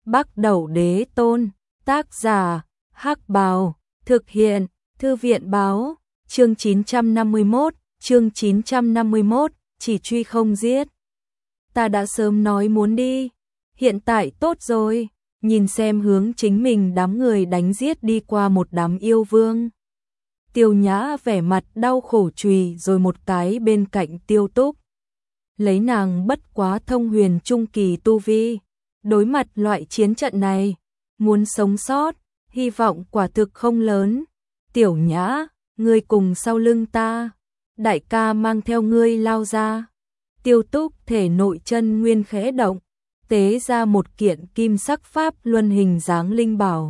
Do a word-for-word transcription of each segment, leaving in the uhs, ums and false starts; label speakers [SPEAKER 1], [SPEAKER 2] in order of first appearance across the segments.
[SPEAKER 1] Bắc Đẩu Đế Tôn, tác giả, Hắc Bào, thực hiện, Thư viện báo, chương chín trăm năm mươi mốt, chương chín trăm năm mươi mốt, chỉ truy không giết. Ta đã sớm nói muốn đi, hiện tại tốt rồi, nhìn xem hướng chính mình đám người đánh giết đi qua một đám yêu vương. Tiêu Nhã vẻ mặt đau khổ chùy rồi một cái bên cạnh Tiêu Túc. Lấy nàng bất quá thông huyền trung kỳ tu vi, đối mặt loại chiến trận này, muốn sống sót, hy vọng quả thực không lớn. Tiểu Nhã, ngươi cùng sau lưng ta, đại ca mang theo ngươi lao ra. Tiêu Túc thể nội chân nguyên khẽ động, tế ra một kiện kim sắc pháp luân hình dáng linh bảo.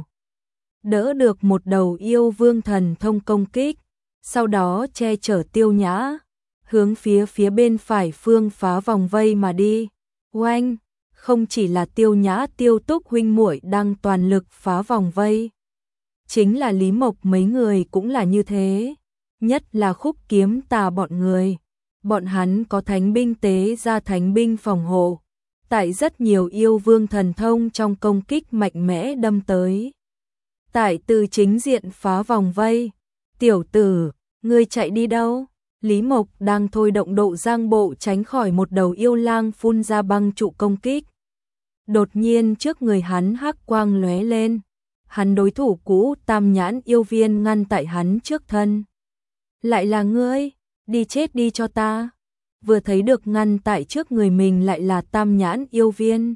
[SPEAKER 1] Đỡ được một đầu yêu vương thần thông công kích, sau đó che chở Tiêu Nhã, hướng phía phía bên phải phương phá vòng vây mà đi. Oanh, không chỉ là Tiêu Nhã Tiêu Túc huynh muội đang toàn lực phá vòng vây, chính là Lý Mộc mấy người cũng là như thế, nhất là Khúc Kiếm Tà bọn người. Bọn hắn có thánh binh tế ra thánh binh phòng hộ, tại rất nhiều yêu vương thần thông trong công kích mạnh mẽ đâm tới. Tại từ chính diện phá vòng vây, tiểu tử, ngươi chạy đi đâu? Lý Mộc đang thôi động độ giang bộ tránh khỏi một đầu yêu lang phun ra băng trụ công kích. Đột nhiên trước người hắn hắc quang lóe lên, hắn đối thủ cũ Tam Nhãn yêu viên ngăn tại hắn trước thân. Lại là ngươi, đi chết đi cho ta. Vừa thấy được ngăn tại trước người mình lại là Tam Nhãn yêu viên,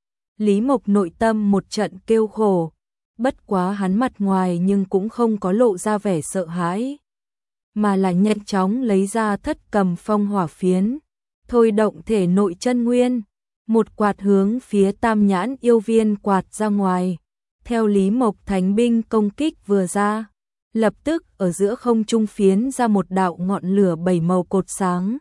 [SPEAKER 1] Lý Mộc nội tâm một trận kêu khổ, bất quá hắn mặt ngoài nhưng cũng không có lộ ra vẻ sợ hãi, mà là nhanh chóng lấy ra thất cầm phong hỏa phiến, thôi động thể nội chân nguyên, một quạt hướng phía Tam Nhãn yêu viên quạt ra ngoài. Theo Lý Mộc thánh binh công kích vừa ra, lập tức ở giữa không trung phiến ra một đạo ngọn lửa bảy màu cột sáng,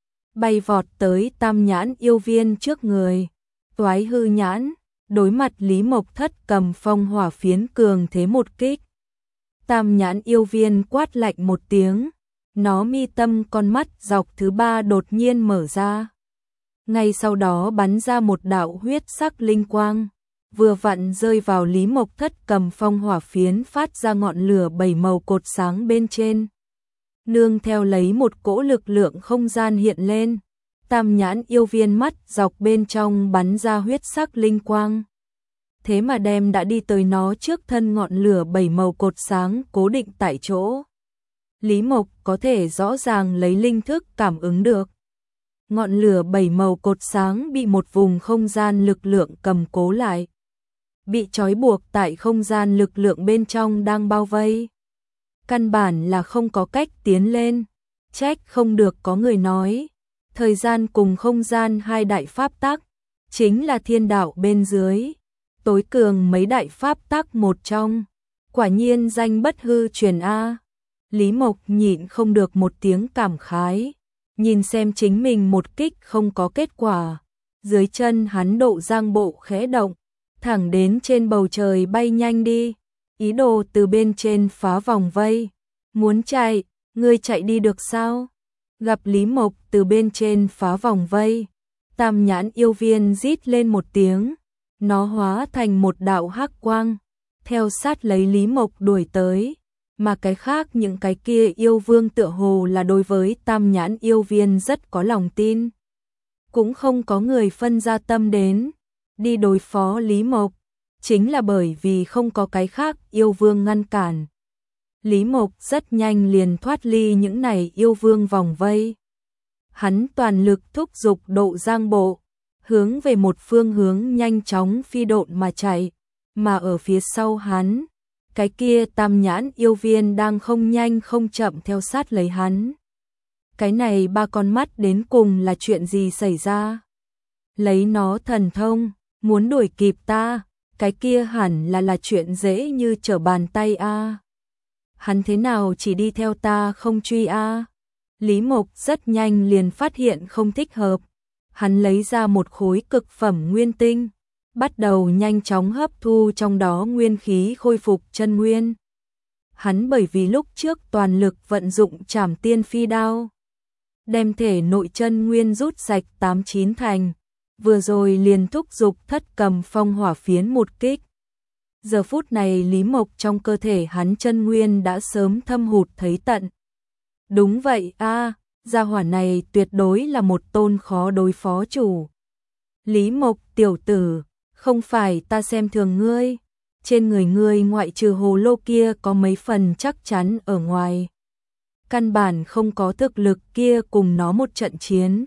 [SPEAKER 1] bay vọt tới Tam Nhãn yêu viên trước người. Toái hư nhãn, đối mặt Lý Mộc thất cầm phong hỏa phiến cường thế một kích. Tam Nhãn yêu viên quát lạnh một tiếng, nó mi tâm con mắt dọc thứ ba đột nhiên mở ra. Ngay sau đó bắn ra một đạo huyết sắc linh quang, vừa vặn rơi vào Lý Mộc thất cầm phong hỏa phiến phát ra ngọn lửa bảy màu cột sáng bên trên. Nương theo lấy một cỗ lực lượng không gian hiện lên, Tam Nhãn yêu viên mắt dọc bên trong bắn ra huyết sắc linh quang. Thế mà đem đã đi tới nó trước thân ngọn lửa bảy màu cột sáng cố định tại chỗ. Lý Mộc có thể rõ ràng lấy linh thức cảm ứng được. Ngọn lửa bảy màu cột sáng bị một vùng không gian lực lượng cầm cố lại, bị trói buộc tại không gian lực lượng bên trong đang bao vây. Căn bản là không có cách tiến lên, trách không được có người nói, thời gian cùng không gian hai đại pháp tắc, chính là thiên đạo bên dưới, tối cường mấy đại pháp tắc một trong, quả nhiên danh bất hư truyền A. Lý Mộc nhịn không được một tiếng cảm khái, nhìn xem chính mình một kích không có kết quả, dưới chân hắn độ giang bộ khẽ động, thẳng đến trên bầu trời bay nhanh đi, ý đồ từ bên trên phá vòng vây. Muốn chạy, ngươi chạy đi được sao? Gặp Lý Mộc từ bên trên phá vòng vây, Tam Nhãn yêu viên rít lên một tiếng, nó hóa thành một đạo hắc quang, theo sát lấy Lý Mộc đuổi tới, mà cái khác những cái kia yêu vương tựa hồ là đối với Tam Nhãn yêu viên rất có lòng tin, cũng không có người phân ra tâm đến đi đối phó Lý Mộc, chính là bởi vì không có cái khác yêu vương ngăn cản. Lý Mộc rất nhanh liền thoát ly những này yêu vương vòng vây. Hắn toàn lực thúc giục độ giang bộ, hướng về một phương hướng nhanh chóng phi độn mà chạy, mà ở phía sau hắn, cái kia Tam Nhãn yêu viên đang không nhanh không chậm theo sát lấy hắn. Cái này ba con mắt đến cùng là chuyện gì xảy ra? Lấy nó thần thông, muốn đuổi kịp ta, cái kia hẳn là là chuyện dễ như trở bàn tay a. Hắn thế nào chỉ đi theo ta không truy a? Lý Mộc rất nhanh liền phát hiện không thích hợp. Hắn lấy ra một khối cực phẩm nguyên tinh, bắt đầu nhanh chóng hấp thu trong đó nguyên khí khôi phục chân nguyên. Hắn bởi vì lúc trước toàn lực vận dụng Trảm Tiên Phi Đao, đem thể nội chân nguyên rút sạch tám chín thành, vừa rồi liền thúc giục thất cầm phong hỏa phiến một kích. Giờ phút này Lý Mộc trong cơ thể hắn chân nguyên đã sớm thâm hụt thấy tận. Đúng vậy a, gia hỏa này tuyệt đối là một tôn khó đối phó chủ. Lý Mộc tiểu tử, không phải ta xem thường ngươi, trên người ngươi ngoại trừ hồ lô kia có mấy phần chắc chắn ở ngoài. Căn bản không có thực lực kia cùng nó một trận chiến.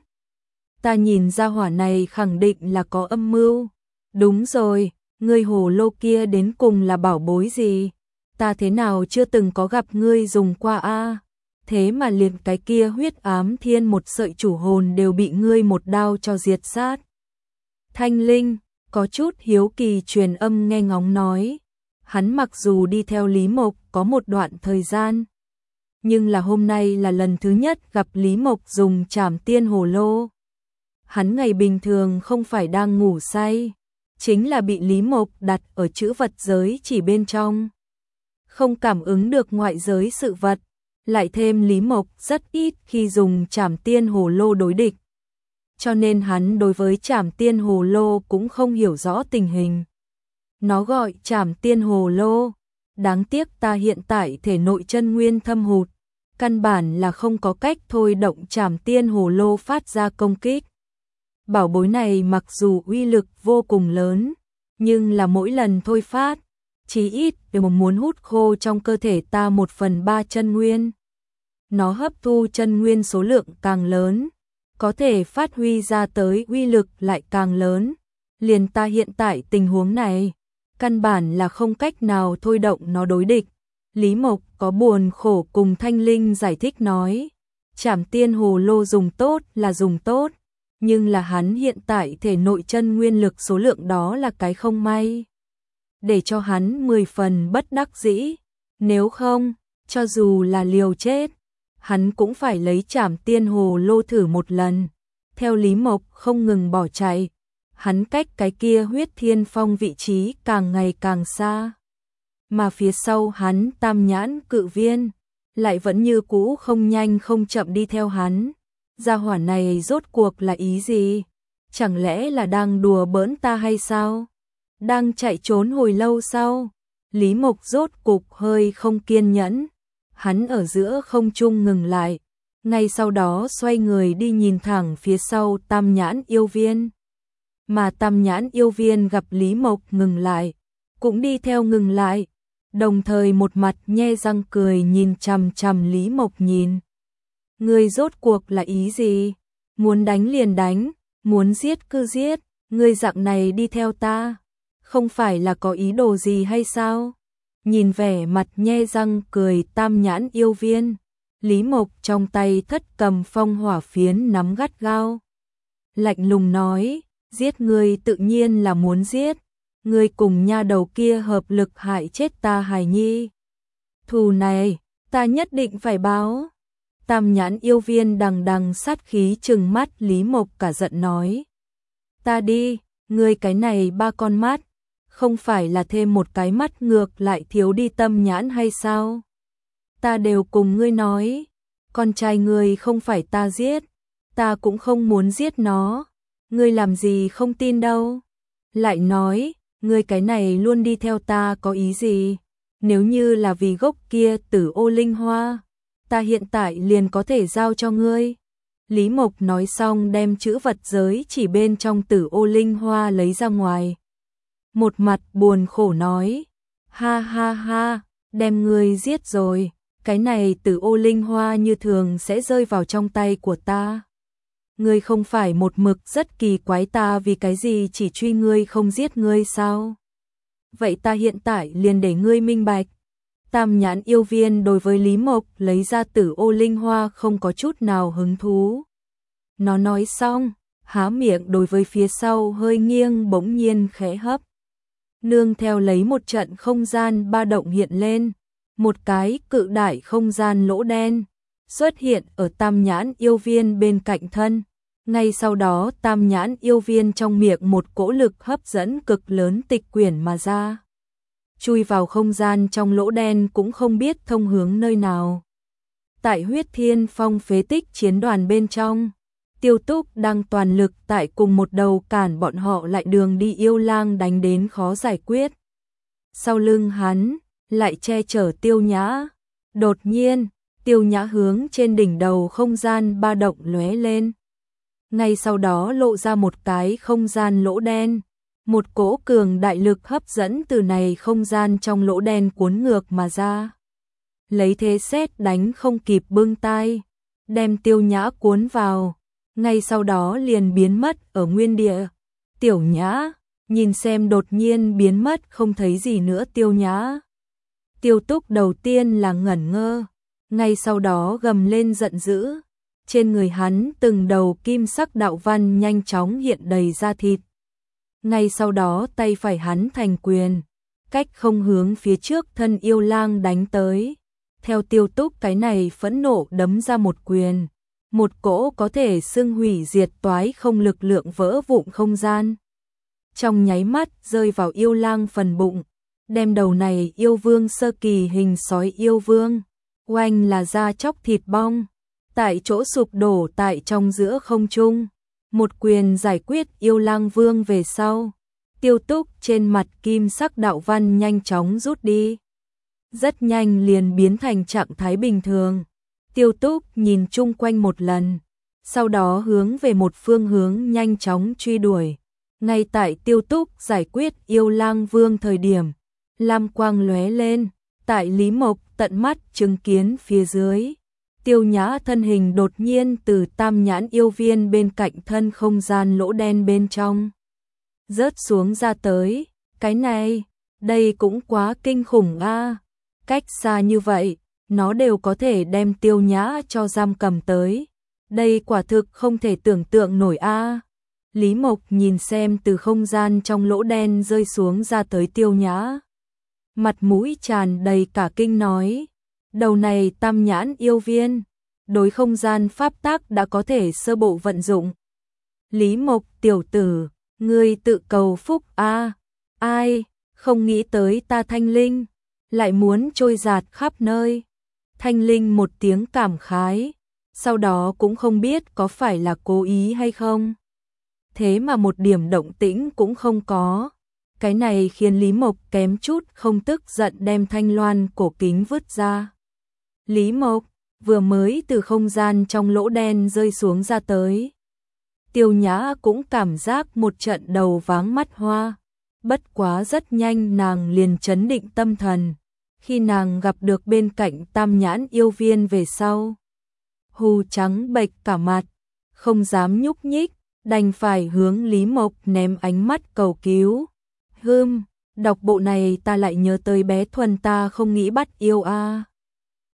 [SPEAKER 1] Ta nhìn gia hỏa này khẳng định là có âm mưu. Đúng rồi, ngươi hồ lô kia đến cùng là bảo bối gì? Ta thế nào chưa từng có gặp ngươi dùng qua a? Thế mà liền cái kia huyết ám thiên một sợi chủ hồn đều bị ngươi một đao cho diệt sát. Thanh Linh có chút hiếu kỳ truyền âm nghe ngóng nói, hắn mặc dù đi theo Lý Mộc có một đoạn thời gian, nhưng là hôm nay là lần thứ nhất gặp Lý Mộc dùng trảm tiên hồ lô. Hắn ngày bình thường không phải đang ngủ say, chính là bị Lý Mộc đặt ở chữ vật giới chỉ bên trong. Không cảm ứng được ngoại giới sự vật, lại thêm Lý Mộc rất ít khi dùng trảm tiên hồ lô đối địch. Cho nên hắn đối với trảm tiên hồ lô cũng không hiểu rõ tình hình. Nó gọi trảm tiên hồ lô, đáng tiếc ta hiện tại thể nội chân nguyên thâm hụt, căn bản là không có cách thôi động trảm tiên hồ lô phát ra công kích. Bảo bối này mặc dù uy lực vô cùng lớn, nhưng là mỗi lần thôi phát, chí ít đều muốn hút khô trong cơ thể ta một phần ba chân nguyên. Nó hấp thu chân nguyên số lượng càng lớn, có thể phát huy ra tới uy lực lại càng lớn. Liền ta hiện tại tình huống này, căn bản là không cách nào thôi động nó đối địch. Lý Mộc có buồn khổ cùng Thanh Linh giải thích nói, trảm tiên hồ lô dùng tốt là dùng tốt, nhưng là hắn hiện tại thể nội chân nguyên lực số lượng đó là cái không may. Để cho hắn mười phần bất đắc dĩ, nếu không, cho dù là liều chết, hắn cũng phải lấy trảm tiên hồ lô thử một lần. Theo Lý Mộc không ngừng bỏ chạy, hắn cách cái kia huyết thiên phong vị trí càng ngày càng xa. Mà phía sau hắn tam nhãn cự viên, lại vẫn như cũ không nhanh không chậm đi theo hắn. Gia hỏa này rốt cuộc là ý gì? Chẳng lẽ là đang đùa bỡn ta hay sao? Đang chạy trốn hồi lâu sau, Lý Mộc rốt cục hơi không kiên nhẫn. Hắn ở giữa không trung ngừng lại, ngay sau đó xoay người đi nhìn thẳng phía sau tam nhãn yêu viên. Mà tam nhãn yêu viên gặp Lý Mộc ngừng lại, cũng đi theo ngừng lại, đồng thời một mặt nhe răng cười nhìn chằm chằm Lý Mộc nhìn. Ngươi rốt cuộc là ý gì? Muốn đánh liền đánh, muốn giết cứ giết, ngươi dạng này đi theo ta, không phải là có ý đồ gì hay sao? Nhìn vẻ mặt nhe răng cười tam nhãn yêu viên, Lý Mộc trong tay thất cầm phong hỏa phiến nắm gắt gao. Lạnh lùng nói, giết ngươi tự nhiên là muốn giết, ngươi cùng nha đầu kia hợp lực hại chết ta hài nhi. Thù này, ta nhất định phải báo. Tam nhãn yêu viên đằng đằng sát khí trừng mắt Lý Mộc cả giận nói. Ta đi, ngươi cái này ba con mắt, không phải là thêm một cái mắt ngược lại thiếu đi tâm nhãn hay sao? Ta đều cùng ngươi nói, con trai ngươi không phải ta giết, ta cũng không muốn giết nó, ngươi làm gì không tin đâu. Lại nói, ngươi cái này luôn đi theo ta có ý gì? Nếu như là vì gốc kia tử ô linh hoa, ta hiện tại liền có thể giao cho ngươi. Lý Mộc nói xong đem chữ vật giới chỉ bên trong tử ô linh hoa lấy ra ngoài. Một mặt buồn khổ nói, ha ha ha, đem ngươi giết rồi, cái này tử ô linh hoa như thường sẽ rơi vào trong tay của ta. Ngươi không phải một mực rất kỳ quái ta vì cái gì chỉ truy ngươi không giết ngươi sao? Vậy ta hiện tại liền để ngươi minh bạch. Tam nhãn yêu viên đối với Lý Mộc lấy ra tử ô linh hoa không có chút nào hứng thú. Nó nói xong, há miệng đối với phía sau hơi nghiêng bỗng nhiên khẽ hấp. Nương theo lấy một trận không gian ba động hiện lên, một cái cự đại không gian lỗ đen xuất hiện ở tam nhãn yêu viên bên cạnh thân. Ngay sau đó tam nhãn yêu viên trong miệng một cỗ lực hấp dẫn cực lớn tịch quyển mà ra. Chui vào không gian trong lỗ đen cũng không biết thông hướng nơi nào. Tại huyết thiên phong phế tích chiến đoàn bên trong, Tiêu Túc đang toàn lực tại cùng một đầu cản bọn họ lại đường đi, yêu lang đánh đến khó giải quyết. Sau lưng hắn lại che chở Tiêu Nhã. Đột nhiên, Tiêu Nhã hướng trên đỉnh đầu không gian ba động lóe lên. Ngay sau đó lộ ra một cái không gian lỗ đen. Một cỗ cường đại lực hấp dẫn từ này không gian trong lỗ đen cuốn ngược mà ra. Lấy thế sét đánh không kịp bưng tay, đem Tiêu Nhã cuốn vào. Ngay sau đó liền biến mất ở nguyên địa. Tiểu Nhã, nhìn xem đột nhiên biến mất không thấy gì nữa Tiêu Nhã. Tiêu Túc đầu tiên là ngẩn ngơ, ngay sau đó gầm lên giận dữ. Trên người hắn từng đầu kim sắc đạo văn nhanh chóng hiện đầy da thịt. Ngay sau đó tay phải hắn thành quyền, cách không hướng phía trước thân yêu lang đánh tới. Theo Tiêu Túc cái này phẫn nộ đấm ra một quyền, một cỗ có thể xưng hủy diệt toái không lực lượng vỡ vụn không gian. Trong nháy mắt rơi vào yêu lang phần bụng, đem đầu này yêu vương sơ kỳ hình sói yêu vương, oanh là da chóc thịt bong, tại chỗ sụp đổ tại trong giữa không trung. Một quyền giải quyết yêu lang vương về sau, Tiêu Túc trên mặt kim sắc đạo văn nhanh chóng rút đi. Rất nhanh liền biến thành trạng thái bình thường. Tiêu Túc nhìn chung quanh một lần, sau đó hướng về một phương hướng nhanh chóng truy đuổi. Ngay tại Tiêu Túc giải quyết yêu lang vương thời điểm, lam quang lóe lên, tại Lý Mộc tận mắt chứng kiến phía dưới. Tiêu Nhã thân hình đột nhiên từ tam nhãn yêu viên bên cạnh thân không gian lỗ đen bên trong rớt xuống ra tới. Cái này, đây cũng quá kinh khủng a. Cách xa như vậy, nó đều có thể đem Tiêu Nhã cho giam cầm tới. Đây quả thực không thể tưởng tượng nổi a. Lý Mộc nhìn xem từ không gian trong lỗ đen rơi xuống ra tới Tiêu Nhã, mặt mũi tràn đầy cả kinh nói. Đầu này tam nhãn yêu viên, đối không gian pháp tắc đã có thể sơ bộ vận dụng. Lý Mộc tiểu tử, ngươi tự cầu phúc a. À, ai, không nghĩ tới ta Thanh Linh, lại muốn trôi giạt khắp nơi. Thanh Linh một tiếng cảm khái, sau đó cũng không biết có phải là cố ý hay không. Thế mà một điểm động tĩnh cũng không có. Cái này khiến Lý Mộc kém chút không tức giận đem thanh loan cổ kính vứt ra. Lý Mộc vừa mới từ không gian trong lỗ đen rơi xuống ra tới. Tiêu Nhã cũng cảm giác một trận đầu váng mắt hoa. Bất quá rất nhanh nàng liền chấn định tâm thần. Khi nàng gặp được bên cạnh tam nhãn yêu viên về sau, hù trắng bệch cả mặt, không dám nhúc nhích, đành phải hướng Lý Mộc ném ánh mắt cầu cứu. Hừm, đọc bộ này ta lại nhớ tới bé Thuần ta không nghĩ bắt yêu a.